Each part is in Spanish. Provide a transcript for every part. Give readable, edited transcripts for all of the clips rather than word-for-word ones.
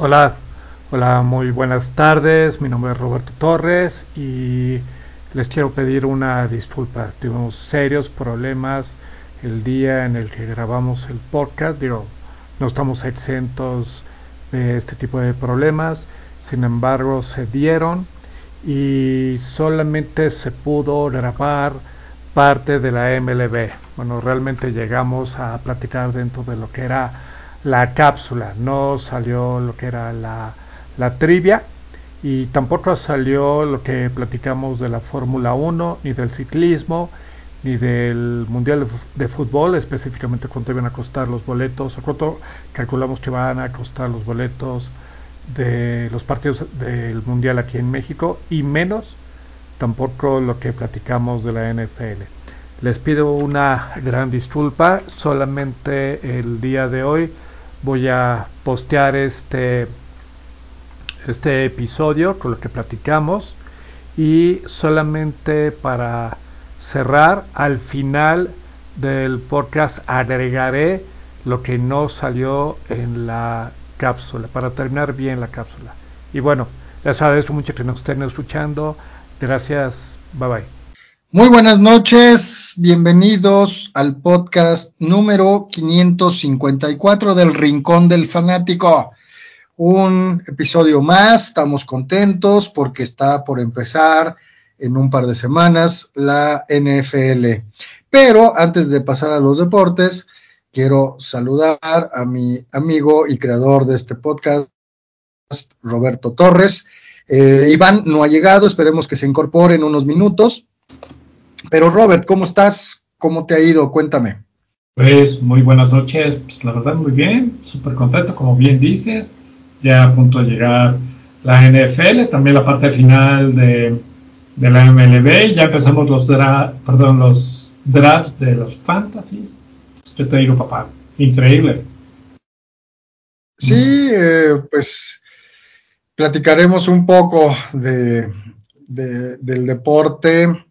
Hola, hola, muy buenas tardes. Mi nombre es Roberto Torres y les quiero pedir una disculpa. Tuvimos serios problemas el día en el que grabamos el podcast. Digo, no estamos exentos de este tipo de problemas. Sin embargo, se dieron y solamente se pudo grabar parte de la MLB. Bueno, realmente llegamos a platicar dentro de lo que era la cápsula, no salió lo que era la trivia y tampoco salió lo que platicamos de la Fórmula 1, ni del ciclismo, ni del Mundial de Fútbol, específicamente cuánto iban a costar los boletos, o cuánto calculamos que van a costar los boletos de los partidos del Mundial aquí en México, y menos tampoco lo que platicamos de la NFL. Les pido una gran disculpa, solamente el día de hoy voy a postear este episodio con lo que platicamos, y solamente para cerrar, al final del podcast agregaré lo que no salió en la cápsula para terminar bien la cápsula. Y bueno, les agradezco mucho que nos estén escuchando. Gracias, bye bye. Muy buenas noches, bienvenidos al podcast número 554 del Rincón del Fanático. Un episodio más, estamos contentos porque está por empezar en un par de semanas la NFL. Pero antes de pasar a los deportes, quiero saludar a mi amigo y creador de este podcast, Roberto Torres. Iván no ha llegado, esperemos que se incorpore en unos minutos. Pero Robert, ¿cómo estás? ¿Cómo te ha ido? Cuéntame. Pues muy buenas noches, pues la verdad muy bien, súper contento, como bien dices, ya a punto de llegar la NFL, también la parte final de la MLB, ya empezamos los drafts de los fantasies. Yo te digo, papá, increíble. Sí, pues platicaremos un poco del deporte.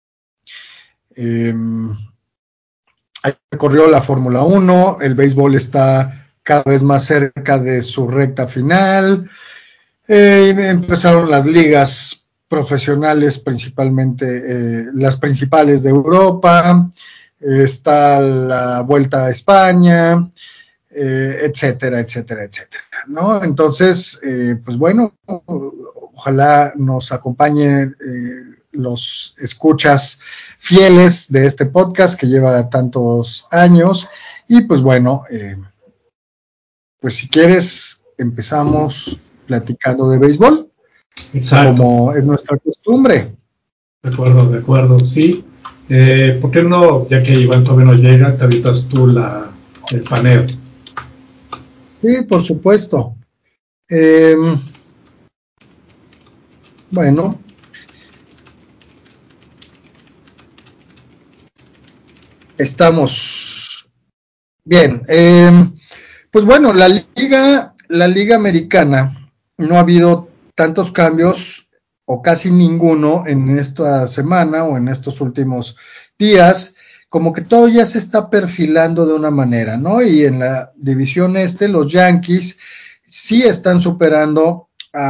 Ahí corrió la Fórmula 1, el béisbol está cada vez más cerca de su recta final. Empezaron las ligas profesionales, principalmente las principales de Europa. Está la Vuelta a España, etcétera, etcétera, etcétera, ¿no? Entonces, pues bueno, ojalá nos acompañen los escuchas fieles de este podcast que lleva tantos años. Y pues bueno, pues si quieres, empezamos platicando de béisbol, Exacto, como es nuestra costumbre. de acuerdo, sí. ¿Por qué no, ya que Iván todavía no llega, te avientas tú el paneo? Sí, por supuesto. Bueno, estamos bien. Pues bueno, la liga americana, no ha habido tantos cambios o casi ninguno en esta semana o en estos últimos días, como que todo ya se está perfilando de una manera, ¿no? Y en la división este, los Yankees sí están superando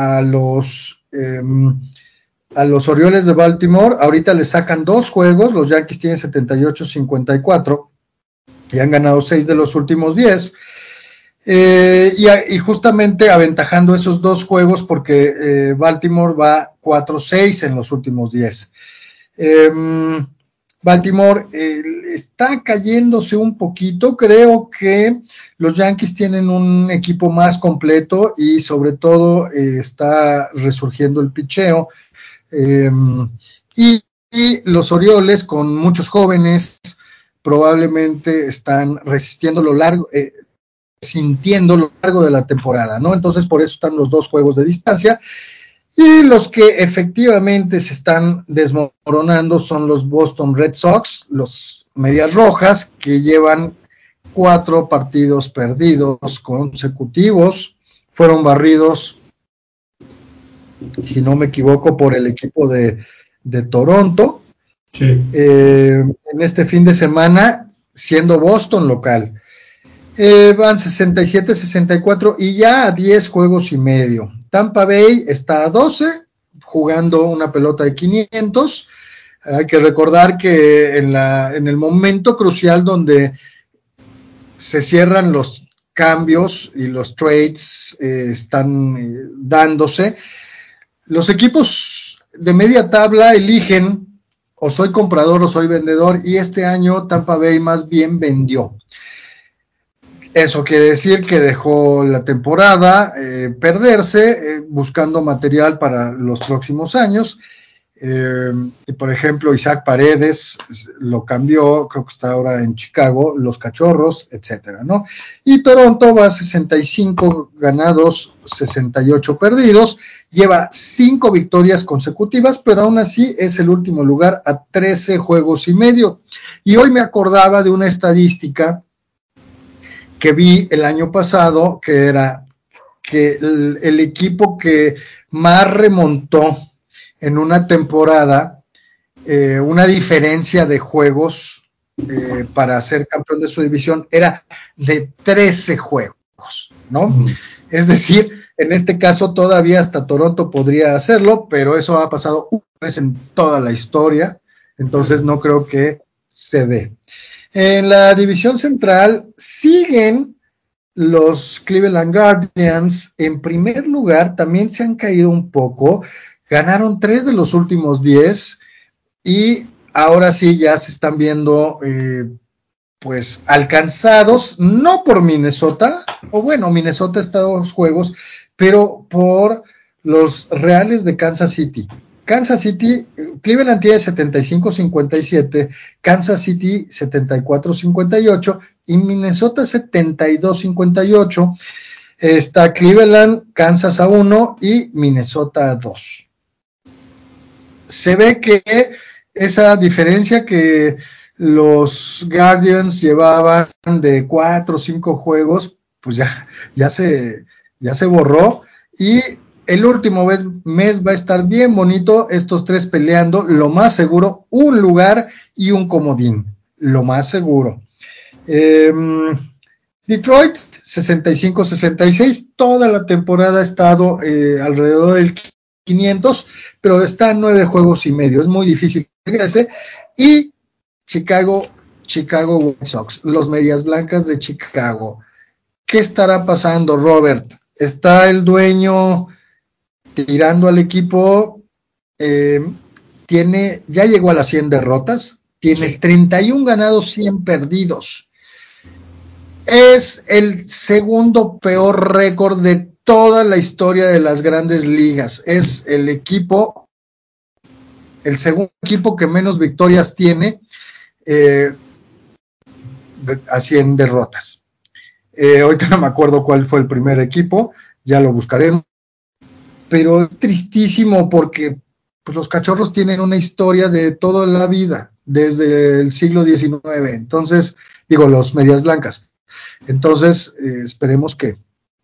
a los Orioles de Baltimore. Ahorita le sacan 2 juegos, los Yankees tienen 78-54 y han ganado 6 de los últimos 10. Y justamente aventajando esos 2 juegos porque Baltimore va 4-6 en los últimos 10. Baltimore está cayéndose un poquito. Creo que los Yankees tienen un equipo más completo y sobre todo está resurgiendo el picheo. Y los Orioles, con muchos jóvenes, probablemente están resistiendo sintiendo lo largo de la temporada, ¿no? Entonces, por eso están los 2 juegos de distancia. Y los que efectivamente se están desmoronando son los Boston Red Sox, los Medias Rojas, que llevan 4 partidos perdidos consecutivos. Fueron barridos, si no me equivoco, por el equipo de Toronto. Sí. En este fin de semana, siendo Boston local. Van 67-64 y ya a 10 juegos y medio. Tampa Bay está a 12, jugando una pelota de 500. Hay que recordar que en el momento crucial donde se cierran los cambios y los trades están dándose, los equipos de media tabla eligen o soy comprador o soy vendedor, y este año Tampa Bay más bien vendió. Eso quiere decir que dejó la temporada perderse, buscando material para los próximos años. Y por ejemplo, Isaac Paredes lo cambió, creo que está ahora en Chicago, los Cachorros, etcétera, ¿no? Y Toronto va a 65 ganados, 68 perdidos, lleva 5 victorias consecutivas, pero aún así es el último lugar a 13 juegos y medio. Y hoy me acordaba de una estadística que vi el año pasado, que era que el equipo que más remontó en una temporada, una diferencia de juegos para ser campeón de su división era de 13 juegos, ¿no? Es decir, en este caso todavía hasta Toronto podría hacerlo, pero eso ha pasado una vez en toda la historia, entonces no creo que se dé. En la división central siguen los Cleveland Guardians en primer lugar, también se han caído un poco, ganaron 3 de los últimos 10 y ahora sí ya se están viendo pues alcanzados, no por Minnesota, o bueno, Minnesota está a 2 juegos, pero por los Reales de Kansas City. Kansas City, Cleveland tiene 75-57, Kansas City 74-58 y Minnesota 72-58. Está Cleveland, Kansas a 1 y Minnesota a 2. Se ve que esa diferencia que los Guardians llevaban de 4 o 5 juegos, pues ya se borró, y el último mes va a estar bien bonito, estos 3 peleando, lo más seguro, un lugar y un comodín, lo más seguro. Detroit 65-66, toda la temporada ha estado alrededor del 500, pero está en 9 juegos y medio, es muy difícil que regrese. Y Chicago White Sox, los Medias Blancas de Chicago. ¿Qué estará pasando, Robert? ¿Está el dueño tirando al equipo? Ya llegó a las 100 derrotas, tiene 31 ganados, 100 perdidos. Es el segundo peor récord de toda la historia de las grandes ligas. Es el segundo equipo que menos victorias tiene, a 100 derrotas. Ahorita no me acuerdo cuál fue el primer equipo, ya lo buscaremos. Pero es tristísimo porque pues, los Cachorros tienen una historia de toda la vida, desde el siglo XIX. Entonces, digo, los Medias Blancas. Entonces, esperemos que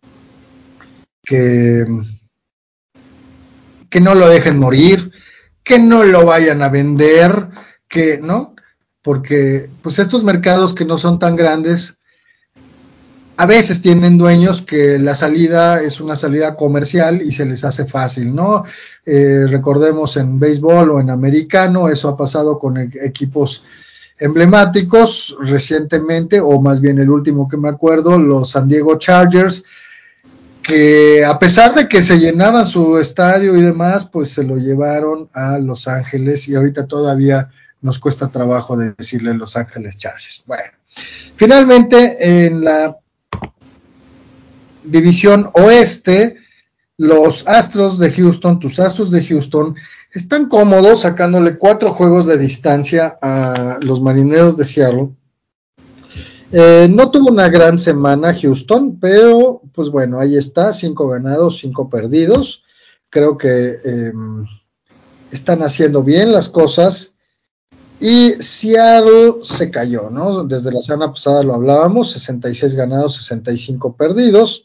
no lo dejen morir, que no lo vayan a vender, ¿no? Porque pues estos mercados que no son tan grandes, a veces tienen dueños que la salida es una salida comercial y se les hace fácil, ¿no? Recordemos en béisbol o en americano, eso ha pasado con equipos emblemáticos recientemente, o más bien el último que me acuerdo, los San Diego Chargers, que a pesar de que se llenaba su estadio y demás, pues se lo llevaron a Los Ángeles y ahorita todavía nos cuesta trabajo de decirle Los Ángeles Chargers. Bueno, finalmente en la división oeste, los Astros de Houston, tus Astros de Houston, están cómodos sacándole 4 juegos de distancia a los Marineros de Seattle. No tuvo una gran semana Houston, pero pues bueno, ahí está, 5 ganados, 5 perdidos. Creo que están haciendo bien las cosas. Y Seattle se cayó, ¿no? Desde la semana pasada lo hablábamos, 66 ganados, 65 perdidos.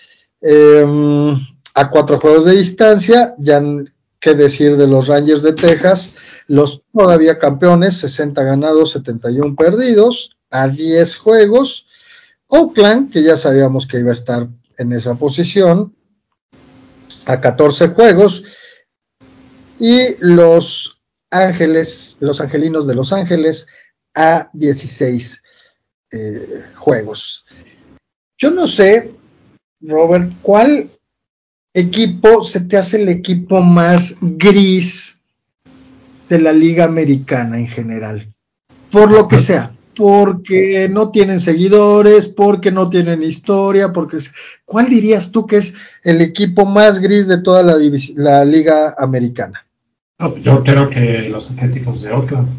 A 4 juegos de distancia, ya qué decir de los Rangers de Texas, los todavía campeones, 60 ganados, 71 perdidos, a 10 juegos. Oakland, que ya sabíamos que iba a estar en esa posición, a 14 juegos, y los angelinos de Los Ángeles a 16 juegos. Yo no sé, Robert, ¿cuál equipo se te hace el equipo más gris de la Liga Americana en general? Por lo que sea, porque no tienen seguidores, porque no tienen historia, ¿cuál dirías tú que es el equipo más gris de toda la Liga Americana? Yo creo que los Atléticos de Oakland,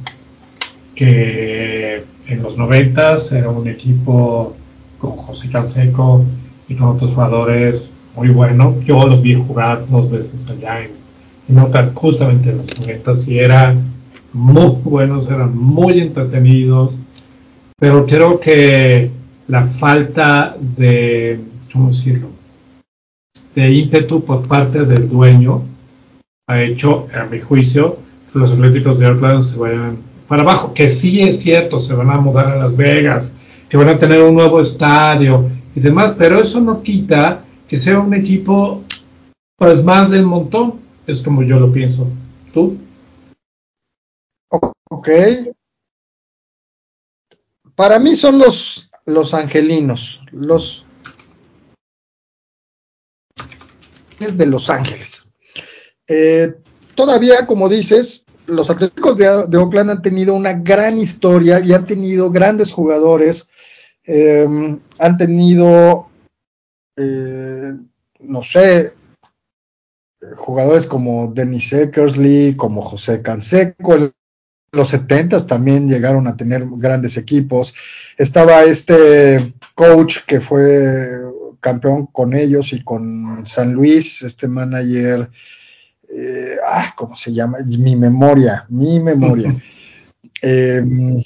que en los 90 era un equipo con José Canseco y con otros jugadores muy buenos. Yo los vi jugar 2 veces allá en Oakland, justamente en los 90, y eran muy buenos, eran muy entretenidos, pero creo que la falta de, ¿cómo decirlo?, de ímpetu por parte del dueño ha hecho, a mi juicio, que los Atléticos de Oakland se vayan para abajo, que sí es cierto, se van a mudar a Las Vegas, que van a tener un nuevo estadio y demás, pero eso no quita que sea un equipo pues más del montón, es como yo lo pienso. ¿Tú? Ok. Para mí son los angelinos, los de Los Ángeles. Todavía, como dices, los Atléticos de Oakland han tenido una gran historia y han tenido grandes jugadores. Han tenido, no sé, jugadores como Dennis Eckersley, como José Canseco. En los 70s también llegaron a tener grandes equipos. Estaba este coach que fue campeón con ellos y con San Luis, este manager, ¿cómo se llama? Mi memoria. Eh,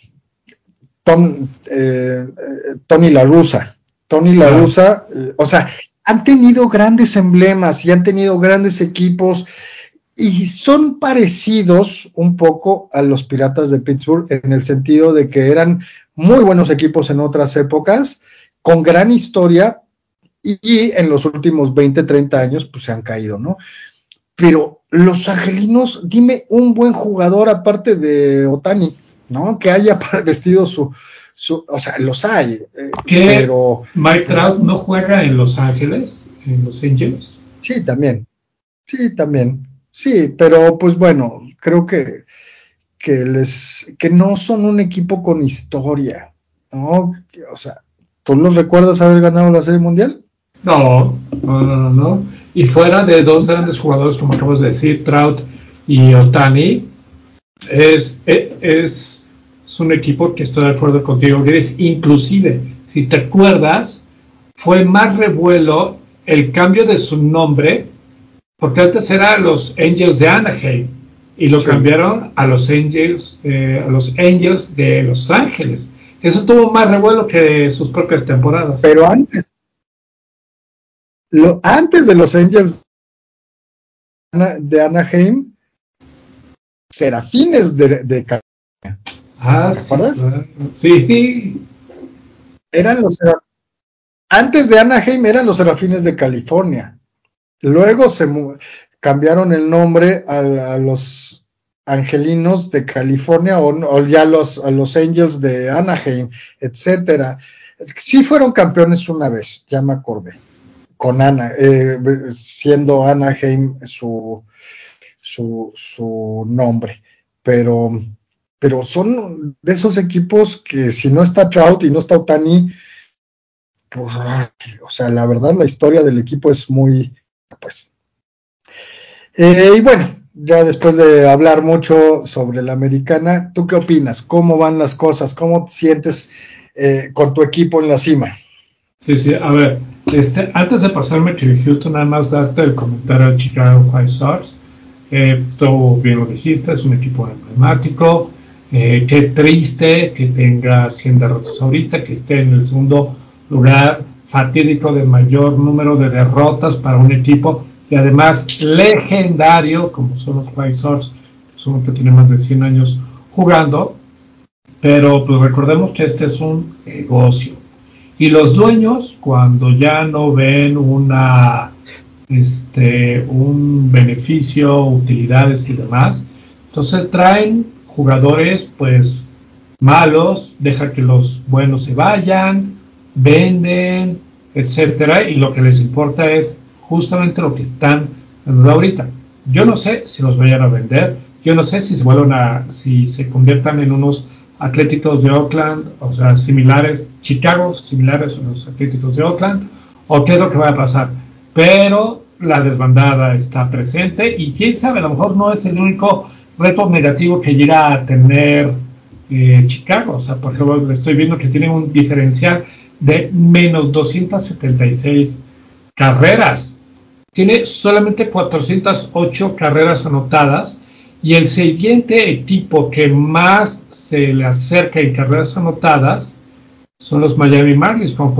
Tony La Russa. O sea, han tenido grandes emblemas y han tenido grandes equipos y son parecidos un poco a los Piratas de Pittsburgh en el sentido de que eran muy buenos equipos en otras épocas, con gran historia y en los últimos 20, 30 años pues se han caído, ¿no? Pero los angelinos, dime un buen jugador aparte de Ohtani, ¿no? Que haya vestido o sea, los hay, pero... Mike Trout no juega en Los Ángeles, en Los Angels. Sí, también. Sí, pero pues bueno, creo que no son un equipo con historia, ¿no? O sea, ¿tú los recuerdas haber ganado la Serie Mundial? No. Y fuera de 2 grandes jugadores, como acabas de decir, Trout y Ohtani, es un equipo que estoy de acuerdo contigo, Gris. Inclusive, si te acuerdas, fue más revuelo el cambio de su nombre, porque antes era los Angels de Anaheim y lo cambiaron a los Angels de Los Ángeles. Eso tuvo más revuelo que sus propias temporadas. Pero antes de los Angels de Anaheim, Serafines de California. ¿Te acuerdas? Sí. Antes de Anaheim eran los Serafines de California. Luego cambiaron el nombre a los Angelinos de California o ya a los Angels de Anaheim, etcétera. Sí fueron campeones una vez, ya me acordé, con siendo Anaheim su nombre, pero son de esos equipos que si no está Trout y no está Ohtani, pues, o sea, la verdad la historia del equipo es muy, pues. Y bueno, ya después de hablar mucho sobre la americana, ¿tú qué opinas? ¿Cómo van las cosas? ¿Cómo te sientes con tu equipo en la cima? Sí, a ver, antes de pasarme que Houston, nada más darte el comentario de Chicago White Sox. Tú bien lo dijiste, es un equipo emblemático. Qué triste que tenga 100 derrotas ahorita, que esté en el segundo lugar fatídico de mayor número de derrotas para un equipo y además legendario como son los White Sox, que tiene más de 100 años jugando, pero pues recordemos que este es un negocio Y los dueños, cuando ya no ven un beneficio, utilidades y demás, entonces traen jugadores pues malos, deja que los buenos se vayan, venden, etcétera, y lo que les importa es justamente lo que están dando ahorita. Yo no sé si los vayan a vender, yo no sé si si se conviertan en unos Atléticos de Oakland, o sea, Chicago, similares a los Atléticos de Oakland, o qué es lo que va a pasar. Pero la desbandada está presente y quién sabe, a lo mejor no es el único reto negativo que llega a tener Chicago. O sea, por ejemplo, estoy viendo que tiene un diferencial de menos 276 carreras. Tiene solamente 408 carreras anotadas y el siguiente equipo que más se le acerca en carreras anotadas son los Miami Marlins con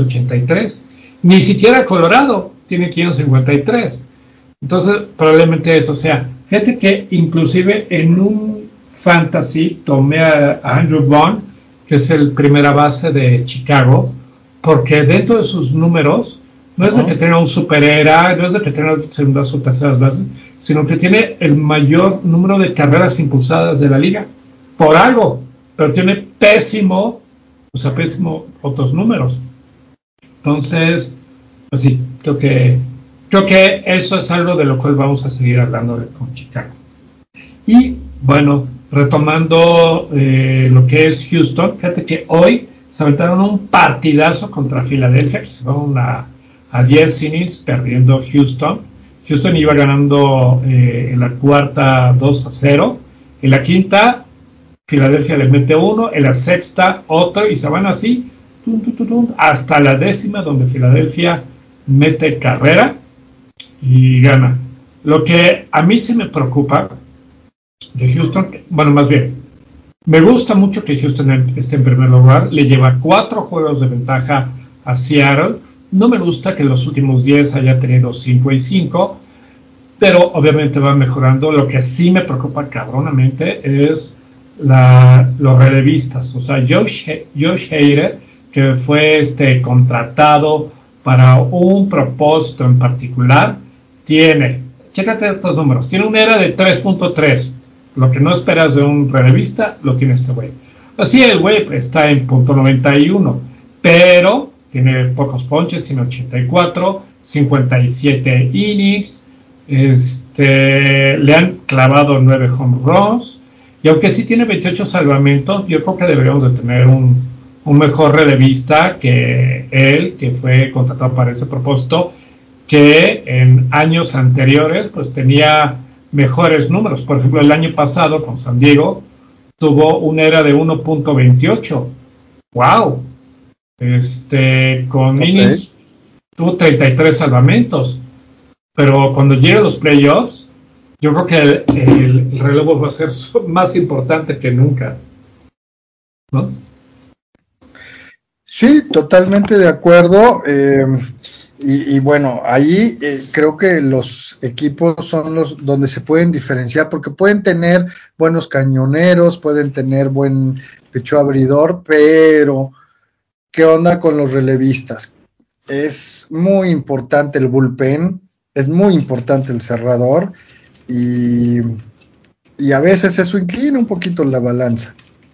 483. Ni siquiera Colorado tiene 553. Entonces, probablemente eso sea. Fíjate que inclusive en un fantasy tomé a Andrew Vaughn, que es el primera base de Chicago, porque dentro de sus números no es de que tenga un superhéroe, no es de que tenga segundas o terceras bases, sino que tiene el mayor número de carreras impulsadas de la liga, por algo, pero tiene pésimo otros números. Entonces, pues sí, creo que eso es algo de lo cual vamos a seguir hablando con Chicago. Y bueno, retomando lo que es Houston, fíjate que hoy se aventaron un partidazo contra Filadelfia, que se fueron a 10 innings perdiendo Houston. Houston iba ganando en la cuarta 2-0. En la quinta, Filadelfia le mete uno. En la sexta, otro. Y se van así hasta la décima, donde Filadelfia mete carrera y gana. Lo que a mí se me preocupa de Houston, bueno, más bien, me gusta mucho que Houston esté en primer lugar. Le lleva 4 juegos de ventaja a Seattle. No me gusta que en los últimos 10 haya tenido 5 y 5, pero obviamente va mejorando. Lo que sí me preocupa cabronamente es los relevistas. O sea, Josh Hader, que fue contratado para un propósito en particular, chécate estos números, tiene una ERA de 3.3. Lo que no esperas de un relevista, lo tiene este güey. Así el güey está en .91, pero tiene pocos ponches, tiene 84, 57 innings, le han clavado 9 home runs, y aunque sí tiene 28 salvamentos, yo creo que deberíamos de tener un mejor relevista que él, que fue contratado para ese propósito, que en años anteriores pues tenía mejores números. Por ejemplo, el año pasado con San Diego tuvo una ERA de 1.28. ¡Wow! Con innings tuvo 33 salvamentos. Pero cuando lleguen los playoffs, yo creo que el relevo va a ser más importante que nunca, ¿no? Sí, totalmente de acuerdo. Y bueno, ahí creo que los equipos son los donde se pueden diferenciar, porque pueden tener buenos cañoneros, pueden tener buen pecho abridor, pero ¿qué onda con los relevistas? Es muy importante el bullpen, es muy importante el cerrador, y a veces eso inclina un poquito la balanza.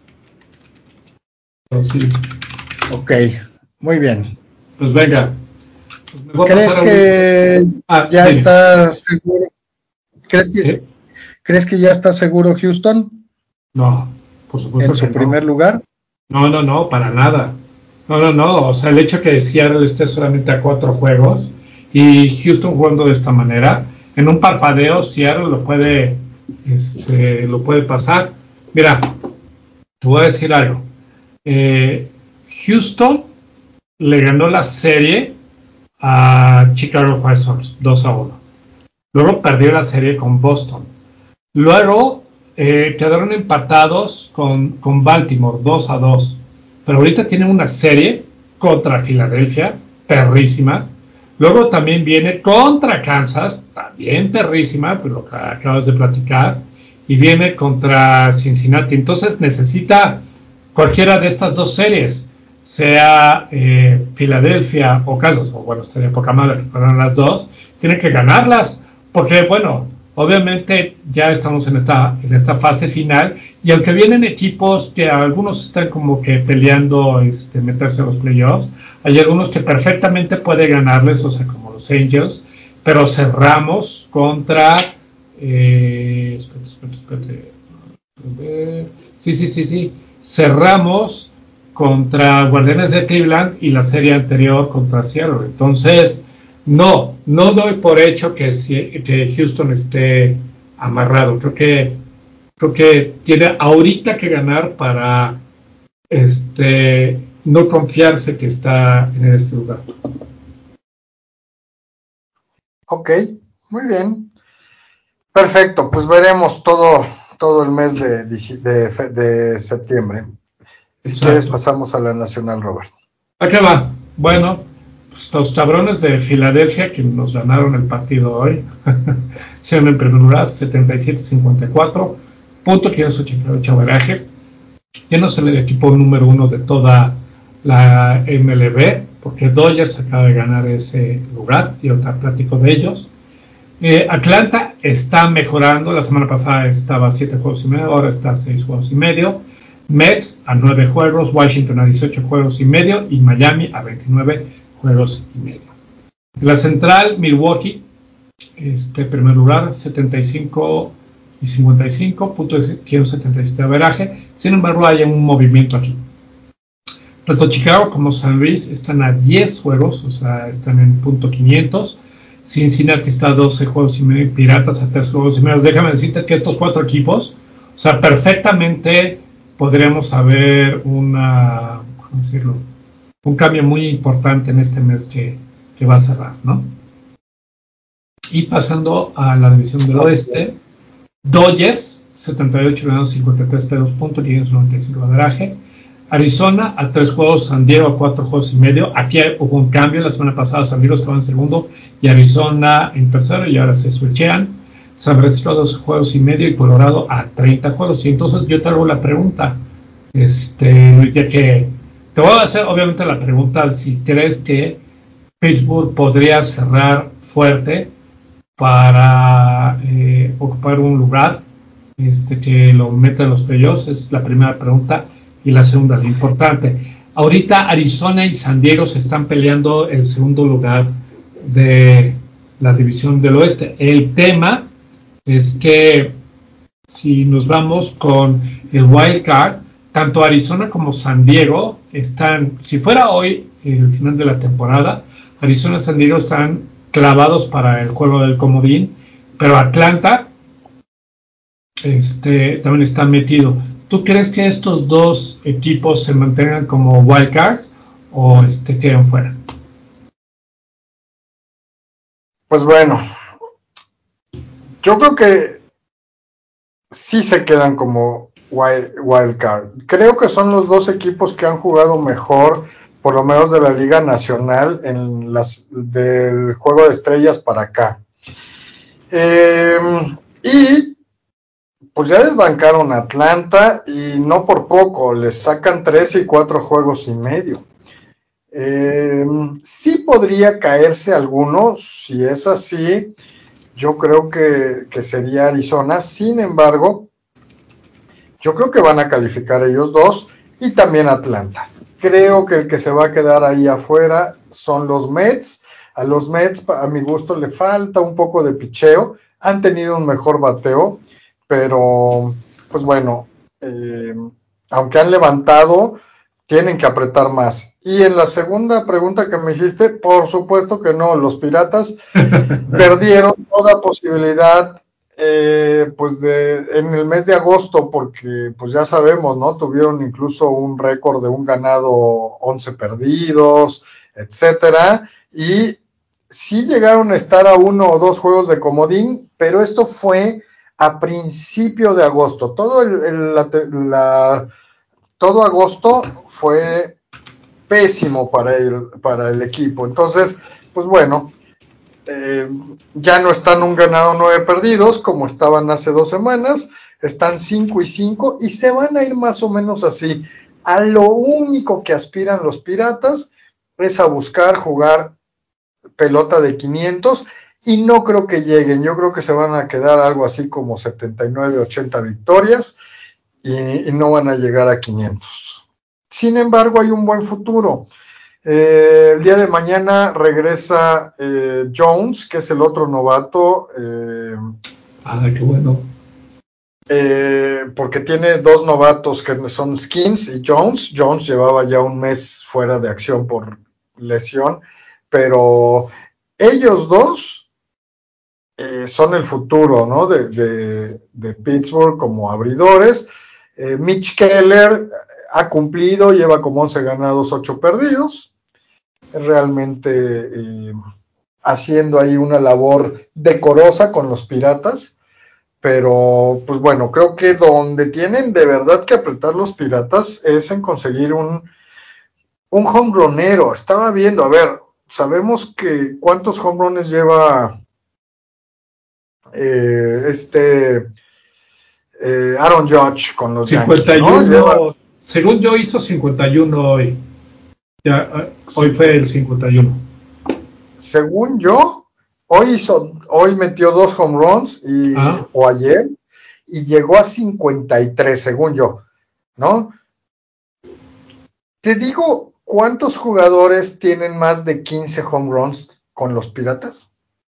Sí. Ok, muy bien. Pues venga. Pues ¿Crees que ya está seguro? ¿Crees que ya está seguro Houston? No, por supuesto ¿En su que primer no. lugar? No, para nada. No. O sea, el hecho que Seattle esté solamente a 4 juegos y Houston jugando de esta manera, en un parpadeo Seattle lo puede pasar. Mira, te voy a decir algo. Houston le ganó la serie a Chicago White Sox 2-1. Luego perdió la serie con Boston. Luego quedaron empatados con Baltimore 2-2. Pero ahorita tienen una serie contra Filadelfia, perrísima. Luego también viene contra Kansas, también perrísima, pues lo que acabas de platicar. Y viene contra Cincinnati. Entonces necesita cualquiera de estas dos series. sea Filadelfia o Kansas, o bueno, estaría poca madre que fueran las dos, tienen que ganarlas, porque bueno, obviamente ya estamos en esta fase final, y aunque vienen equipos que algunos están como que peleando meterse a los playoffs, hay algunos que perfectamente puede ganarles, o sea, como los Angels, pero cerramos contra espérate. Sí. Cerramos contra Guardianes de Cleveland y la serie anterior contra Seattle. Entonces, no doy por hecho que Houston esté amarrado. Creo que tiene ahorita que ganar para no confiarse que está en este lugar. Ok, muy bien. Perfecto, pues veremos todo el mes de septiembre. Si Exacto. quieres pasamos a la nacional, Robert. ¿A qué va? Bueno, pues los cabrones de Filadelfia que nos ganaron el partido hoy, hicieron en primer lugar 77-54, punto 588 averaje. Ya no es el equipo número uno de toda la MLB, porque Dodgers acaba de ganar ese lugar y ahorita platico de ellos. Atlanta está mejorando, la semana pasada estaba a 7 juegos y medio, ahora está a 6 juegos y medio. Mets a 9 juegos, Washington a 18 juegos y medio y Miami a 29 juegos y medio. En la central, Milwaukee, primer lugar, 75 y 55, punto 177 de averaje. Sin embargo, hay un movimiento aquí. Tanto Chicago como San Luis están a 10 juegos, o sea, están en punto 500. Cincinnati está a 12 juegos y medio, Piratas a 3 juegos y medio. Déjame decirte que estos 4 equipos, o sea, perfectamente podríamos haber un cambio muy importante en este mes que va a cerrar, ¿no? Y pasando a la división del oeste, Dodgers, 78 ganados, 53 pedos, punto 595 de averaje. Arizona a 3 juegos, San Diego a 4 juegos y medio. Aquí hubo un cambio, la semana pasada San Diego estaba en segundo y Arizona en tercero y ahora se switchean. San Francisco a 12 juegos y medio y Colorado a 30 juegos. Y entonces yo te hago la pregunta, Luis, ya que te voy a hacer obviamente la pregunta si crees que Pittsburgh podría cerrar fuerte para ocupar un lugar que lo meta en los playoffs, es la primera pregunta. Y la segunda, la importante, ahorita Arizona y San Diego se están peleando el segundo lugar de la división del oeste. El tema es que si nos vamos con el wild card, tanto Arizona como San Diego están, si fuera hoy el final de la temporada, Arizona y San Diego están clavados para el juego del comodín, pero Atlanta también está metido. ¿Tú crees que estos dos equipos se mantengan como wildcards o queden fuera? Pues bueno, yo creo que sí se quedan como wild card. Creo que son los dos equipos que han jugado mejor, por lo menos de la Liga Nacional, del Juego de Estrellas para acá. Y pues ya desbancaron a Atlanta y no por poco, les sacan 3 y 4 juegos y medio. Sí podría caerse alguno, si es así, yo creo que sería Arizona. Sin embargo, yo creo que van a calificar ellos dos y también Atlanta. Creo que el que se va a quedar ahí afuera son los Mets. A los Mets, a mi gusto, le falta un poco de picheo. Han tenido un mejor bateo, pero pues bueno, aunque han levantado, tienen que apretar más. Y en la segunda pregunta que me hiciste, por supuesto que no, los Piratas perdieron toda posibilidad pues en el mes de agosto, porque pues ya sabemos, ¿no? Tuvieron incluso un récord de un ganado, 11 perdidos, etcétera, y sí llegaron a estar a 1 o 2 juegos de comodín, pero esto fue a principio de agosto. Todo agosto fue pésimo para el equipo. Entonces, pues bueno, ya no están un ganado, 9 perdidos, como estaban hace 2 semanas, están 5 y 5 y se van a ir más o menos así. A lo único que aspiran los Piratas es a buscar jugar pelota de 500 y no creo que lleguen. Yo creo que se van a quedar algo así como 79, 80 victorias y no van a llegar a 500. Sin embargo, hay un buen futuro. El día de mañana regresa Jones, que es el otro novato. Qué bueno. Porque tiene dos novatos que son Skins y Jones. Jones llevaba ya un mes fuera de acción por lesión, pero ellos dos son el futuro, ¿no? de Pittsburgh como abridores. Mitch Keller ha cumplido, lleva como 11 ganados, 8 perdidos. Realmente haciendo ahí una labor decorosa con los Piratas, pero pues bueno, creo que donde tienen de verdad que apretar los Piratas es en conseguir un home runero. Estaba viendo, a ver, sabemos que cuántos home runs lleva Aaron Judge con los 51, Yankees, ¿no? Lleva, según yo hizo 51 hoy. Ya, hoy fue el 51. Según yo, hoy metió 2 home runs o ayer, y llegó a 53, según yo, ¿no? Te digo, ¿cuántos jugadores tienen más de 15 home runs con los Piratas?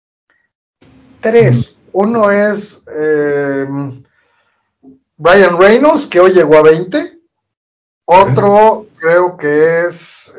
3. Uno es Brian Reynolds, que hoy llegó a 20. Otro creo que es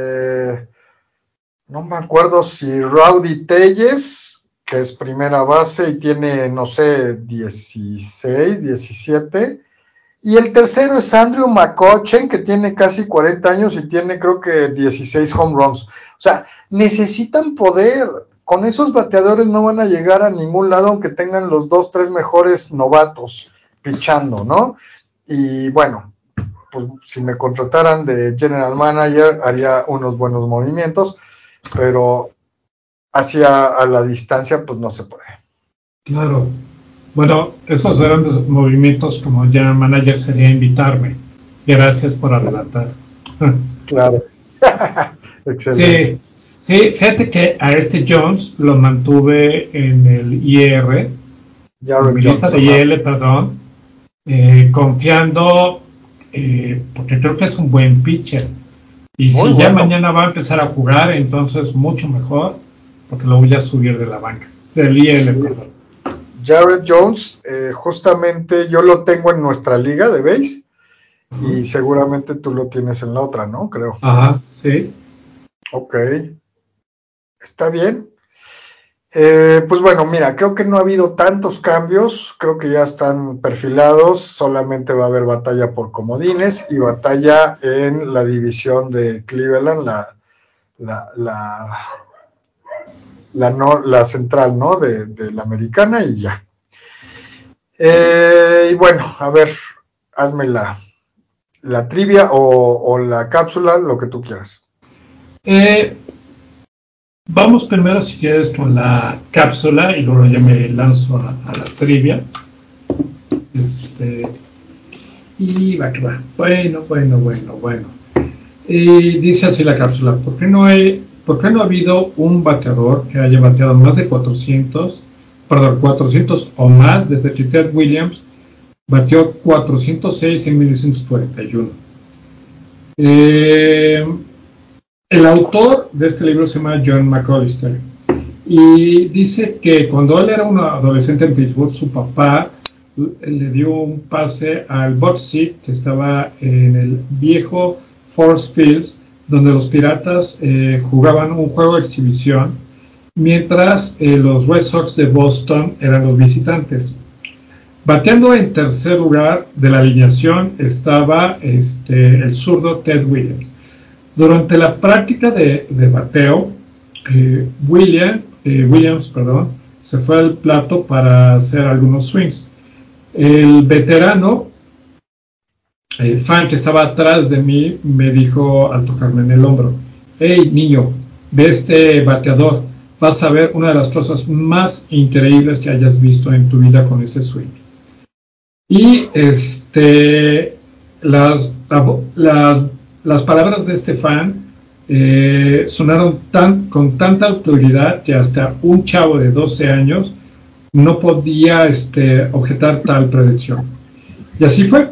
no me acuerdo si Rowdy Tellez, que es primera base y tiene, no sé, 16, 17. Y el tercero es Andrew McCutchen, que tiene casi 40 años y tiene creo que 16 home runs. O sea, necesitan poder. Con esos bateadores no van a llegar a ningún lado, aunque tengan los 2, 3 mejores novatos pichando, ¿no? Y bueno, pues si me contrataran de general manager, haría unos buenos movimientos, pero hacia a la distancia, pues no se puede. Claro. Bueno, esos eran los movimientos como general manager sería invitarme. Gracias por adelantar. Claro. Excelente. Sí, fíjate que a este Jones lo mantuve en el IR, en mi lista de IL, perdón, confiando, porque creo que es un buen pitcher. Y muy si ya mañana va a empezar a jugar, entonces mucho mejor, porque lo voy a subir de la banca, del IL, perdón. Jared Jones, justamente yo lo tengo en nuestra liga de base y seguramente tú lo tienes en la otra, ¿no? Creo. Ajá, sí. Ok. Está bien. Pues bueno, mira, creo que no ha habido tantos cambios, creo que ya están perfilados, solamente va a haber batalla por comodines y batalla en la división de Cleveland, la central, ¿no? De la americana y ya. Y bueno, a ver, hazme la trivia o la cápsula, lo que tú quieras. Vamos primero, si quieres, con la cápsula y luego ya me lanzo a la trivia. Y va que va. Bueno. Y dice así la cápsula: ¿Por qué no ha habido un bateador que haya bateado más de 400 o más desde que Ted Williams batió 406 en 1941? El autor de este libro se llama John McAllister y dice que cuando él era un adolescente en Pittsburgh, su papá le dio un pase al box seat que estaba en el viejo Force Fields, donde los Piratas jugaban un juego de exhibición, mientras los Red Sox de Boston eran los visitantes. Bateando en tercer lugar de la alineación estaba el zurdo Ted Williams. Durante la práctica de bateo, Williams se fue al plato para hacer algunos swings. El veterano, el fan que estaba atrás de mí, me dijo al tocarme en el hombro: «Hey, niño, ve este bateador, vas a ver una de las cosas más increíbles que hayas visto en tu vida con ese swing». Y las las palabras de este fan sonaron con tanta autoridad que hasta un chavo de 12 años no podía objetar tal predicción. Y así fue.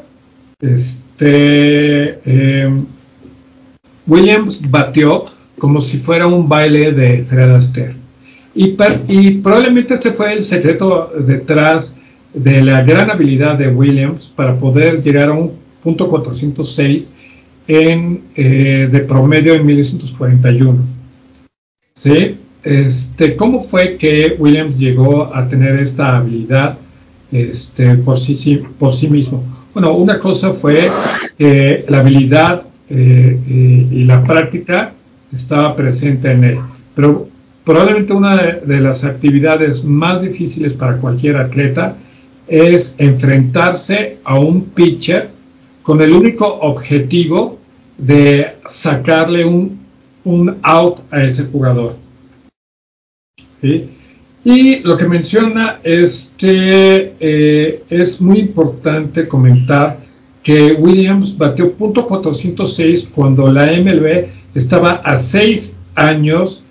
Williams batió como si fuera un baile de Fred Astaire. Y probablemente este fue el secreto detrás de la gran habilidad de Williams para poder llegar a un punto 406 de promedio en 1941. ¿Sí? ¿Cómo fue que Williams llegó a tener esta habilidad por sí mismo? Bueno, una cosa fue que la habilidad y la práctica estaba presente en él, pero probablemente una de las actividades más difíciles para cualquier atleta es enfrentarse a un pitcher con el único objetivo de sacarle un out a ese jugador. ¿Sí? Y lo que menciona es que es muy importante comentar que Williams batió .406 cuando la MLB estaba a 6 años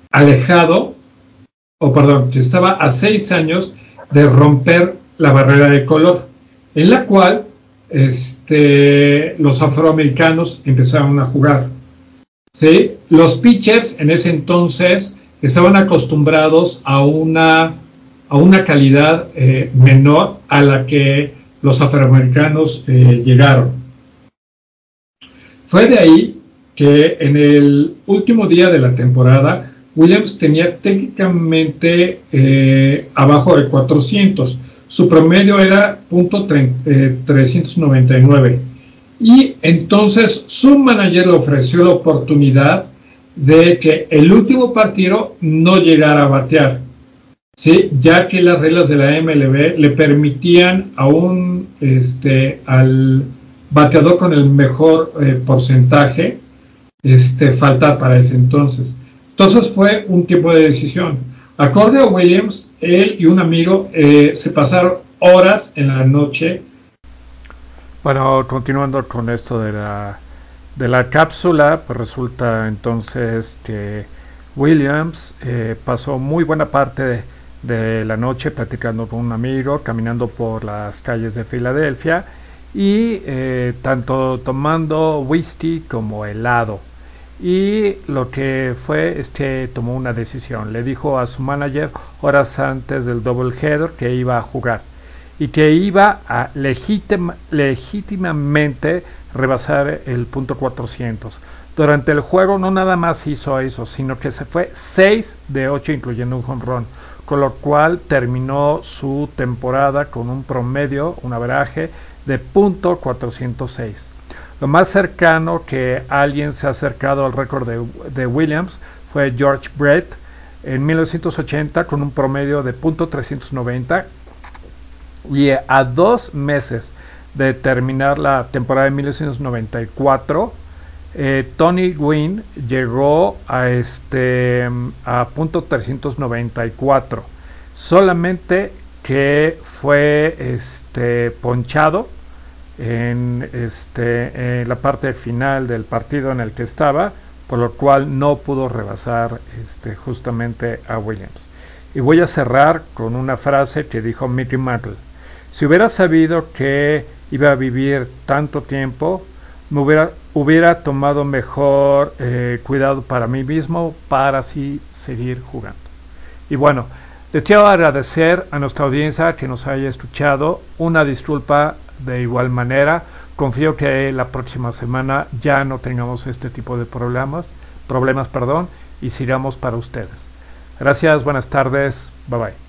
que estaba a 6 años de romper la barrera de color, en la cual los afroamericanos empezaron a jugar. ¿Sí? Los pitchers en ese entonces estaban acostumbrados a una calidad menor a la que los afroamericanos llegaron. Fue de ahí que en el último día de la temporada Williams tenía técnicamente abajo de 400. Su promedio era .399. Y entonces su manager le ofreció la oportunidad de que el último partido no llegara a batear, ¿sí? Ya que las reglas de la MLB le permitían al bateador con el mejor porcentaje faltar para ese entonces. Entonces fue un tipo de decisión. Acorde a Williams, él y un amigo se pasaron horas en la noche. Bueno, continuando con esto de la cápsula, pues resulta entonces que Williams pasó muy buena parte de la noche platicando con un amigo, caminando por las calles de Filadelfia y tanto tomando whisky como helado. Y lo que fue es que tomó una decisión. Le dijo a su manager horas antes del doubleheader que iba a jugar y que iba a legítimamente rebasar el punto 400. Durante el juego no nada más hizo eso, sino que se fue 6 de 8 incluyendo un home run, con lo cual terminó su temporada con un promedio, un averaje de punto 406. Lo más cercano que alguien se ha acercado al récord de Williams fue George Brett en 1980 con un promedio de punto 390 y a 2 meses de terminar la temporada de 1994 Tony Gwynn llegó a punto 394, solamente que fue ponchado en la parte final del partido en el que estaba, por lo cual no pudo rebasar justamente a Williams. Y voy a cerrar con una frase que dijo Mickey Mantle: si hubiera sabido que iba a vivir tanto tiempo, me hubiera tomado mejor cuidado para mí mismo para así seguir jugando. Y bueno, les quiero agradecer a nuestra audiencia que nos haya escuchado. Una disculpa de igual manera. Confío que la próxima semana ya no tengamos este tipo de problemas, y sigamos para ustedes. Gracias, buenas tardes, bye bye.